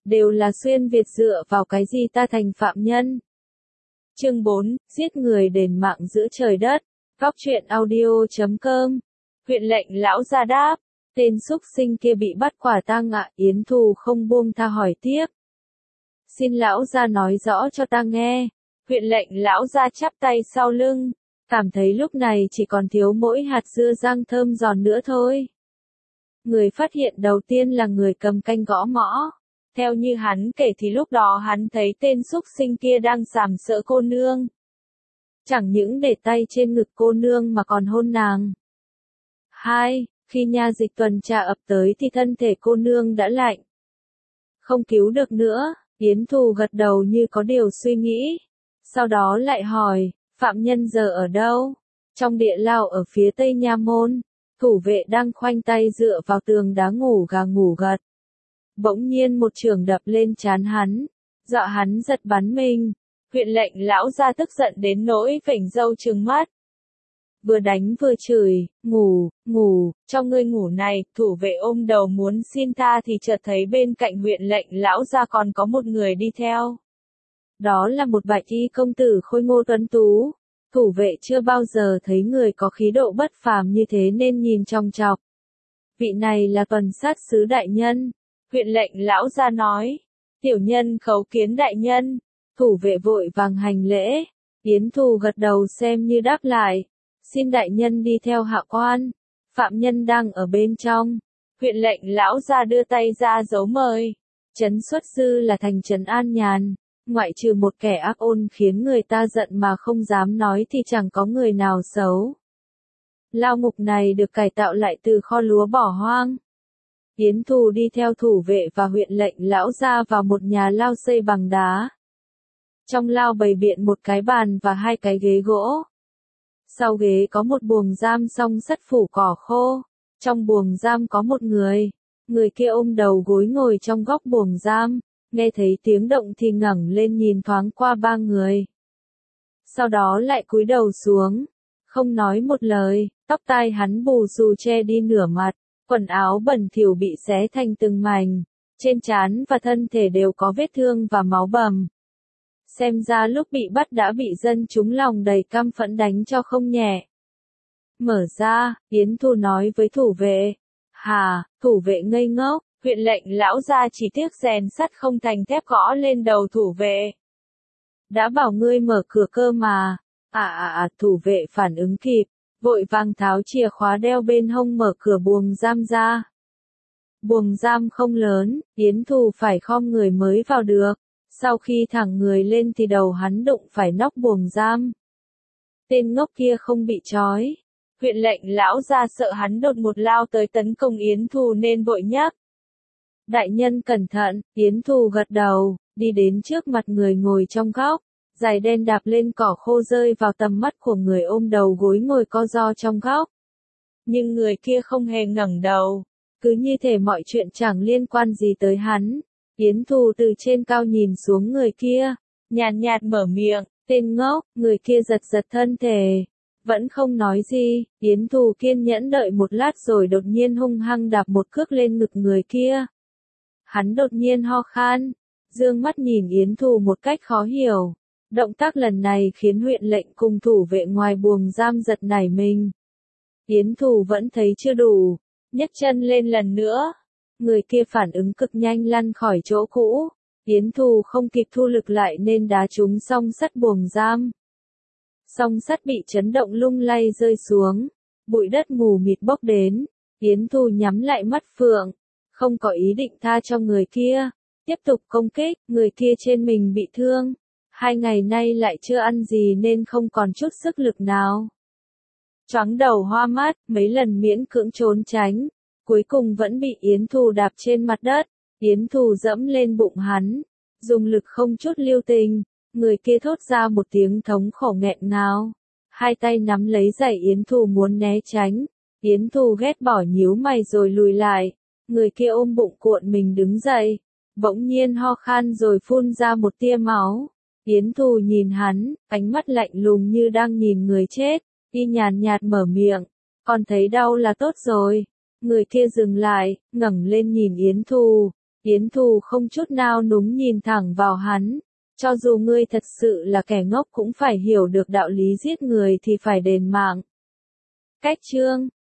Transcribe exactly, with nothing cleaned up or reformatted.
đều là xuyên Việt dựa vào cái gì ta thành phạm nhân. Chương bốn, giết người đền mạng giữa trời đất. Góc truyện audio chấm com. Huyện lệnh lão gia đáp, tên súc sinh kia bị bắt quả tang ạ. Yến Thù không buông tha hỏi tiếp. Xin lão gia nói rõ cho ta nghe. Huyện lệnh lão gia chắp tay sau lưng, cảm thấy lúc này chỉ còn thiếu mỗi hạt dưa rang thơm giòn nữa thôi. Người phát hiện đầu tiên là người cầm canh gõ mõ. Theo như hắn kể thì lúc đó hắn thấy tên súc sinh kia đang sàm sỡ cô nương. Chẳng những để tay trên ngực cô nương mà còn hôn nàng. Hai, khi nha dịch tuần tra ập tới thì thân thể cô nương đã lạnh. Không cứu được nữa, Yến Thù gật đầu như có điều suy nghĩ. Sau đó lại hỏi, phạm nhân giờ ở đâu? Trong địa lao ở phía tây nha môn, thủ vệ đang khoanh tay dựa vào tường đá ngủ gà ngủ gật. Bỗng nhiên một chưởng đập lên trán hắn, dọa hắn giật bắn mình. Huyện lệnh lão gia tức giận đến nỗi vểnh râu trừng mắt. Vừa đánh vừa chửi, ngủ, ngủ, cho ngươi ngủ này. Thủ vệ ôm đầu muốn xin tha thì chợt thấy bên cạnh huyện lệnh lão gia còn có một người đi theo. Đó là một bạch y công tử khôi ngô tuấn tú. Thủ vệ chưa bao giờ thấy người có khí độ bất phàm như thế nên nhìn chòng chọc. Vị này là tuần sát sứ đại nhân. Huyện lệnh lão gia nói, tiểu nhân khấu kiến đại nhân. Thủ vệ vội vàng hành lễ. Yến Thù gật đầu xem như đáp lại. Xin đại nhân đi theo hạ quan. Phạm nhân đang ở bên trong. Huyện lệnh lão gia đưa tay ra dấu mời. Trấn Xuất Sư là thành trấn an nhàn. Ngoại trừ một kẻ ác ôn khiến người ta giận mà không dám nói thì chẳng có người nào xấu. Lao ngục này được cải tạo lại từ kho lúa bỏ hoang. Yến Thù đi theo thủ vệ và huyện lệnh lão gia vào một nhà lao xây bằng đá. Trong lao bày biện một cái bàn và hai cái ghế gỗ. Sau ghế có một buồng giam song sắt phủ cỏ khô. Trong buồng giam có một người. Người kia ôm đầu gối ngồi trong góc buồng giam. Nghe thấy tiếng động thì ngẩng lên nhìn thoáng qua ba người. Sau đó lại cúi đầu xuống. Không nói một lời, tóc tai hắn bù xù che đi nửa mặt. Quần áo bẩn thỉu bị xé thành từng mảnh. Trên trán và thân thể đều có vết thương và máu bầm. Xem ra lúc bị bắt đã bị dân chúng lòng đầy căm phẫn đánh cho không nhẹ. Mở ra, Yến Thù nói với thủ vệ. Hà, thủ vệ ngây ngốc, huyện lệnh lão gia chỉ tiếc rèn sắt không thành thép gõ lên đầu thủ vệ. Đã bảo ngươi mở cửa cơ mà. À à à, thủ vệ phản ứng kịp, vội vàng tháo chìa khóa đeo bên hông mở cửa buồng giam ra. Buồng giam không lớn, Yến Thù phải khom người mới vào được. Sau khi thẳng người lên thì đầu hắn đụng phải nóc buồng giam. Tên ngốc kia không bị trói. Huyện lệnh lão gia sợ hắn đột ngột lao tới tấn công Yến Thù nên vội nhắc. Đại nhân cẩn thận, Yến Thù gật đầu, đi đến trước mặt người ngồi trong góc. Giày đen đạp lên cỏ khô rơi vào tầm mắt của người ôm đầu gối ngồi co ro trong góc. Nhưng người kia không hề ngẩng đầu. Cứ như thể mọi chuyện chẳng liên quan gì tới hắn. Yến Thù từ trên cao nhìn xuống người kia, nhàn nhạt mở miệng, tên ngốc, người kia giật giật thân thể, vẫn không nói gì. Yến Thù kiên nhẫn đợi một lát rồi đột nhiên hung hăng đạp một cước lên ngực người kia. Hắn đột nhiên ho khan, dương mắt nhìn Yến Thù một cách khó hiểu. Động tác lần này khiến huyện lệnh cùng thủ vệ ngoài buồng giam giật nảy mình. Yến Thù vẫn thấy chưa đủ, nhấc chân lên lần nữa. Người kia phản ứng cực nhanh lăn khỏi chỗ cũ. Yến Thù không kịp thu lực lại nên đá trúng song sắt buồng giam. Song sắt bị chấn động lung lay rơi xuống. Bụi đất mù mịt bốc đến. Yến Thù nhắm lại mắt phượng. Không có ý định tha cho người kia. Tiếp tục công kích. Người kia trên mình bị thương. Hai ngày nay lại chưa ăn gì nên không còn chút sức lực nào. Choáng đầu hoa mắt, mấy lần miễn cưỡng trốn tránh. Cuối cùng vẫn bị Yến Thù đạp trên mặt đất. Yến Thù dẫm lên bụng hắn. Dùng lực không chút lưu tình. Người kia thốt ra một tiếng thống khổ nghẹn ngào. Hai tay nắm lấy giày Yến Thù muốn né tránh. Yến Thù ghét bỏ nhíu mày rồi lùi lại. Người kia ôm bụng cuộn mình đứng dậy. Bỗng nhiên ho khan rồi phun ra một tia máu. Yến Thù nhìn hắn, ánh mắt lạnh lùng như đang nhìn người chết. Y nhàn nhạt mở miệng. Còn thấy đau là tốt rồi. Người kia dừng lại, ngẩng lên nhìn Yến Thù. Yến Thù không chút nao núng nhìn thẳng vào hắn. Cho dù ngươi thật sự là kẻ ngốc cũng phải hiểu được đạo lý giết người thì phải đền mạng. Cách chương